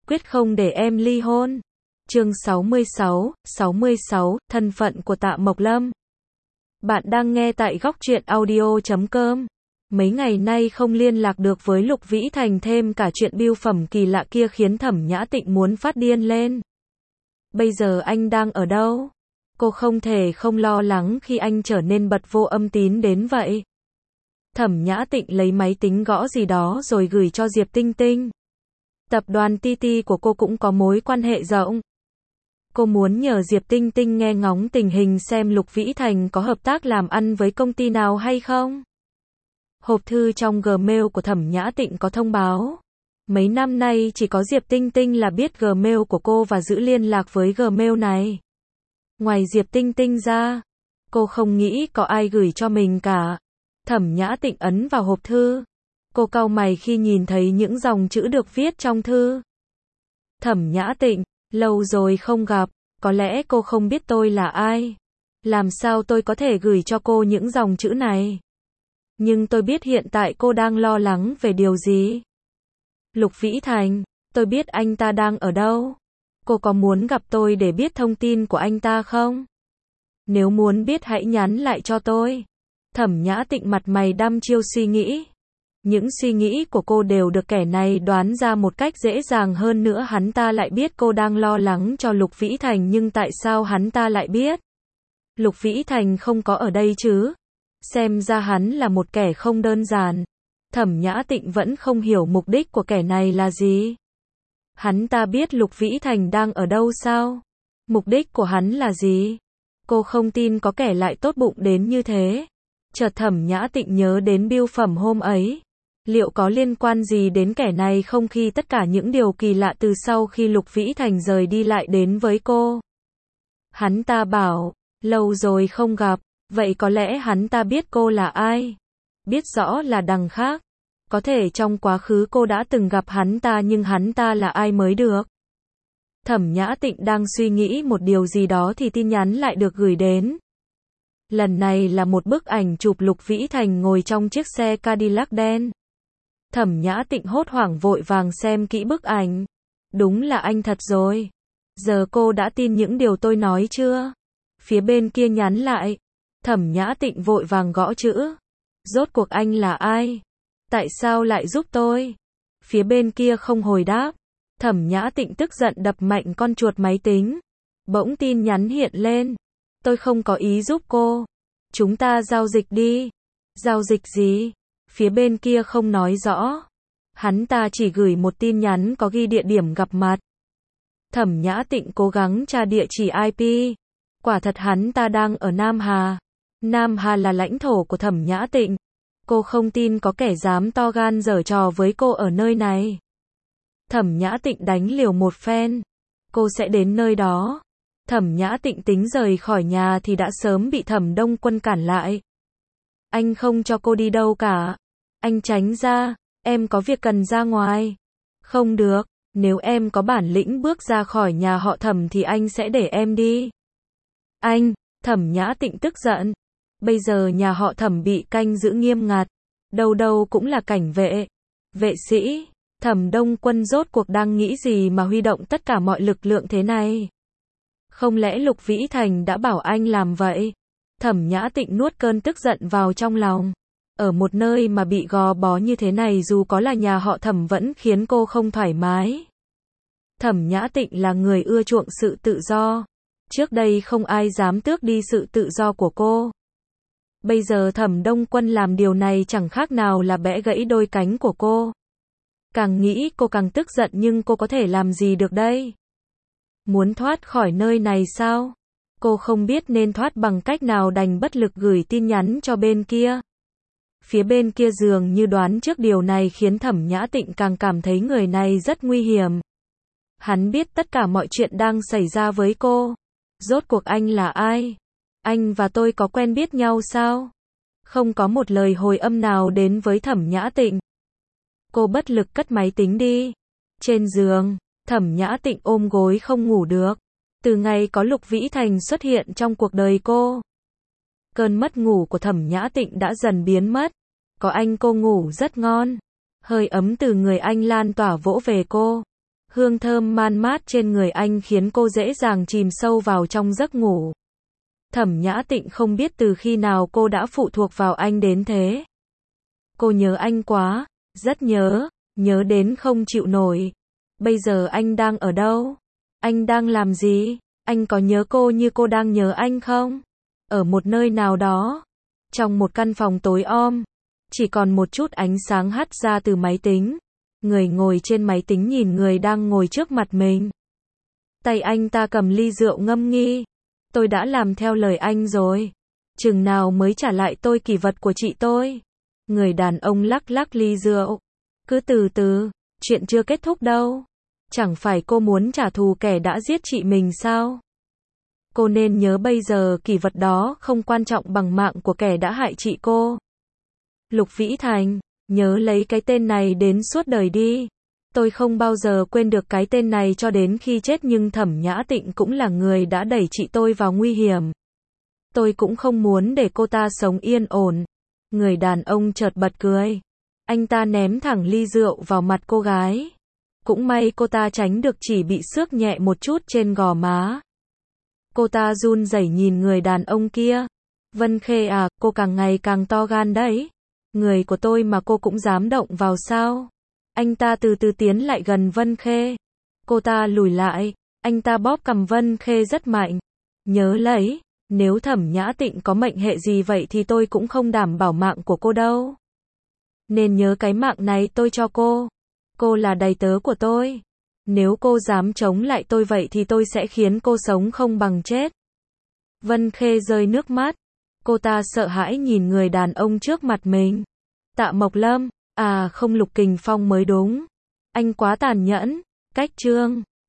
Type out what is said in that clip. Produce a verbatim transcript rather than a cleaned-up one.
quyết không để em ly hôn. Chương sáu mươi sáu, sáu mươi sáu, thân phận của Tạ Mộc Lâm. Bạn đang nghe tại góc truyện audio chấm com. Mấy ngày nay không liên lạc được với Lục Vĩ Thành, thêm cả chuyện bưu phẩm kỳ lạ kia khiến Thẩm Nhã Tịnh muốn phát điên lên. Bây giờ anh đang ở đâu? Cô không thể không lo lắng khi anh trở nên bật vô âm tín đến vậy. Thẩm Nhã Tịnh lấy máy tính gõ gì đó rồi gửi cho Diệp Tinh Tinh. Tập đoàn tê tê của cô cũng có mối quan hệ rộng. Cô muốn nhờ Diệp Tinh Tinh nghe ngóng tình hình xem Lục Vĩ Thành có hợp tác làm ăn với công ty nào hay không. Hộp thư trong Gmail của Thẩm Nhã Tịnh có thông báo. Mấy năm nay chỉ có Diệp Tinh Tinh là biết Gmail của cô và giữ liên lạc với Gmail này. Ngoài Diệp Tinh Tinh ra, cô không nghĩ có ai gửi cho mình cả. Thẩm Nhã Tịnh ấn vào hộp thư. Cô cau mày khi nhìn thấy những dòng chữ được viết trong thư. Thẩm Nhã Tịnh, lâu rồi không gặp, có lẽ cô không biết tôi là ai. Làm sao tôi có thể gửi cho cô những dòng chữ này? Nhưng tôi biết hiện tại cô đang lo lắng về điều gì. Lục Vĩ Thành, tôi biết anh ta đang ở đâu. Cô có muốn gặp tôi để biết thông tin của anh ta không? Nếu muốn biết hãy nhắn lại cho tôi. Thẩm Nhã Tịnh mặt mày đăm chiêu suy nghĩ. Những suy nghĩ của cô đều được kẻ này đoán ra một cách dễ dàng, hơn nữa hắn ta lại biết cô đang lo lắng cho Lục Vĩ Thành, nhưng tại sao hắn ta lại biết? Lục Vĩ Thành không có ở đây chứ? Xem ra hắn là một kẻ không đơn giản. Thẩm Nhã Tịnh vẫn không hiểu mục đích của kẻ này là gì. Hắn ta biết Lục Vĩ Thành đang ở đâu sao? Mục đích của hắn là gì? Cô không tin có kẻ lại tốt bụng đến như thế. Chợt Thẩm Nhã Tịnh nhớ đến bưu phẩm hôm ấy. Liệu có liên quan gì đến kẻ này không, khi tất cả những điều kỳ lạ từ sau khi Lục Vĩ Thành rời đi lại đến với cô? Hắn ta bảo, lâu rồi không gặp, vậy có lẽ hắn ta biết cô là ai? Biết rõ là đằng khác. Có thể trong quá khứ cô đã từng gặp hắn ta, nhưng hắn ta là ai mới được? Thẩm Nhã Tịnh đang suy nghĩ một điều gì đó thì tin nhắn lại được gửi đến. Lần này là một bức ảnh chụp Lục Vĩ Thành ngồi trong chiếc xe Cadillac đen. Thẩm Nhã Tịnh hốt hoảng vội vàng xem kỹ bức ảnh. Đúng là anh thật rồi. Giờ cô đã tin những điều tôi nói chưa? Phía bên kia nhắn lại. Thẩm Nhã Tịnh vội vàng gõ chữ. Rốt cuộc anh là ai? Tại sao lại giúp tôi? Phía bên kia không hồi đáp. Thẩm Nhã Tịnh tức giận đập mạnh con chuột máy tính. Bỗng tin nhắn hiện lên. Tôi không có ý giúp cô. Chúng ta giao dịch đi. Giao dịch gì? Phía bên kia không nói rõ. Hắn ta chỉ gửi một tin nhắn có ghi địa điểm gặp mặt. Thẩm Nhã Tịnh cố gắng tra địa chỉ i pê. Quả thật hắn ta đang ở Nam Hà. Nam Hà là lãnh thổ của Thẩm Nhã Tịnh. Cô không tin có kẻ dám to gan giở trò với cô ở nơi này. Thẩm Nhã Tịnh đánh liều một phen. Cô sẽ đến nơi đó. Thẩm Nhã Tịnh tính rời khỏi nhà thì đã sớm bị Thẩm Đông Quân cản lại. Anh không cho cô đi đâu cả. Anh tránh ra, em có việc cần ra ngoài. Không được, nếu em có bản lĩnh bước ra khỏi nhà họ Thẩm thì anh sẽ để em đi. Anh, Thẩm Nhã Tịnh tức giận. Bây giờ nhà họ Thẩm bị canh giữ nghiêm ngặt. Đâu đâu cũng là cảnh vệ, vệ sĩ. Thẩm Đông Quân rốt cuộc đang nghĩ gì mà huy động tất cả mọi lực lượng thế này? Không lẽ Lục Vĩ Thành đã bảo anh làm vậy? Thẩm Nhã Tịnh nuốt cơn tức giận vào trong lòng. Ở một nơi mà bị gò bó như thế này, dù có là nhà họ Thẩm vẫn khiến cô không thoải mái. Thẩm Nhã Tịnh là người ưa chuộng sự tự do. Trước đây không ai dám tước đi sự tự do của cô. Bây giờ Thẩm Đông Quân làm điều này chẳng khác nào là bẽ gãy đôi cánh của cô. Càng nghĩ cô càng tức giận, nhưng cô có thể làm gì được đây? Muốn thoát khỏi nơi này sao? Cô không biết nên thoát bằng cách nào, đành bất lực gửi tin nhắn cho bên kia. Phía bên kia dường như đoán trước điều này khiến Thẩm Nhã Tịnh càng cảm thấy người này rất nguy hiểm. Hắn biết tất cả mọi chuyện đang xảy ra với cô. Rốt cuộc anh là ai? Anh và tôi có quen biết nhau sao? Không có một lời hồi âm nào đến với Thẩm Nhã Tịnh. Cô bất lực cất máy tính đi. Trên giường, Thẩm Nhã Tịnh ôm gối không ngủ được. Từ ngày có Lục Vĩ Thành xuất hiện trong cuộc đời cô, cơn mất ngủ của Thẩm Nhã Tịnh đã dần biến mất. Có anh cô ngủ rất ngon. Hơi ấm từ người anh lan tỏa vỗ về cô. Hương thơm man mát trên người anh khiến cô dễ dàng chìm sâu vào trong giấc ngủ. Thẩm Nhã Tịnh không biết từ khi nào cô đã phụ thuộc vào anh đến thế. Cô nhớ anh quá, rất nhớ, nhớ đến không chịu nổi. Bây giờ anh đang ở đâu? Anh đang làm gì? Anh có nhớ cô như cô đang nhớ anh không? Ở một nơi nào đó, trong một căn phòng tối om, chỉ còn một chút ánh sáng hắt ra từ máy tính. Người ngồi trên máy tính nhìn người đang ngồi trước mặt mình. Tay anh ta cầm ly rượu ngâm nghi. Tôi đã làm theo lời anh rồi. Chừng nào mới trả lại tôi kỷ vật của chị tôi? Người đàn ông lắc lắc ly rượu. Cứ từ từ, chuyện chưa kết thúc đâu. Chẳng phải cô muốn trả thù kẻ đã giết chị mình sao? Cô nên nhớ bây giờ kỷ vật đó không quan trọng bằng mạng của kẻ đã hại chị cô. Lục Vĩ Thành, nhớ lấy cái tên này đến suốt đời đi. Tôi không bao giờ quên được cái tên này cho đến khi chết, nhưng Thẩm Nhã Tịnh cũng là người đã đẩy chị tôi vào nguy hiểm. Tôi cũng không muốn để cô ta sống yên ổn. Người đàn ông chợt bật cười. Anh ta ném thẳng ly rượu vào mặt cô gái. Cũng may cô ta tránh được, chỉ bị xước nhẹ một chút trên gò má. Cô ta run rẩy nhìn người đàn ông kia. Vân Khê à, cô càng ngày càng to gan đấy. Người của tôi mà cô cũng dám động vào sao? Anh ta từ từ tiến lại gần Vân Khê. Cô ta lùi lại. Anh ta bóp cằm Vân Khê rất mạnh. Nhớ lấy, nếu Thẩm Nhã Tịnh có mệnh hệ gì vậy thì tôi cũng không đảm bảo mạng của cô đâu. Nên nhớ cái mạng này tôi cho cô. Cô là đầy tớ của tôi. Nếu cô dám chống lại tôi vậy thì tôi sẽ khiến cô sống không bằng chết. Vân Khê rơi nước mắt. Cô ta sợ hãi nhìn người đàn ông trước mặt mình. Tạ Mộc Lâm, à không, Lục Kình Phong mới đúng. Anh quá tàn nhẫn. Cách chương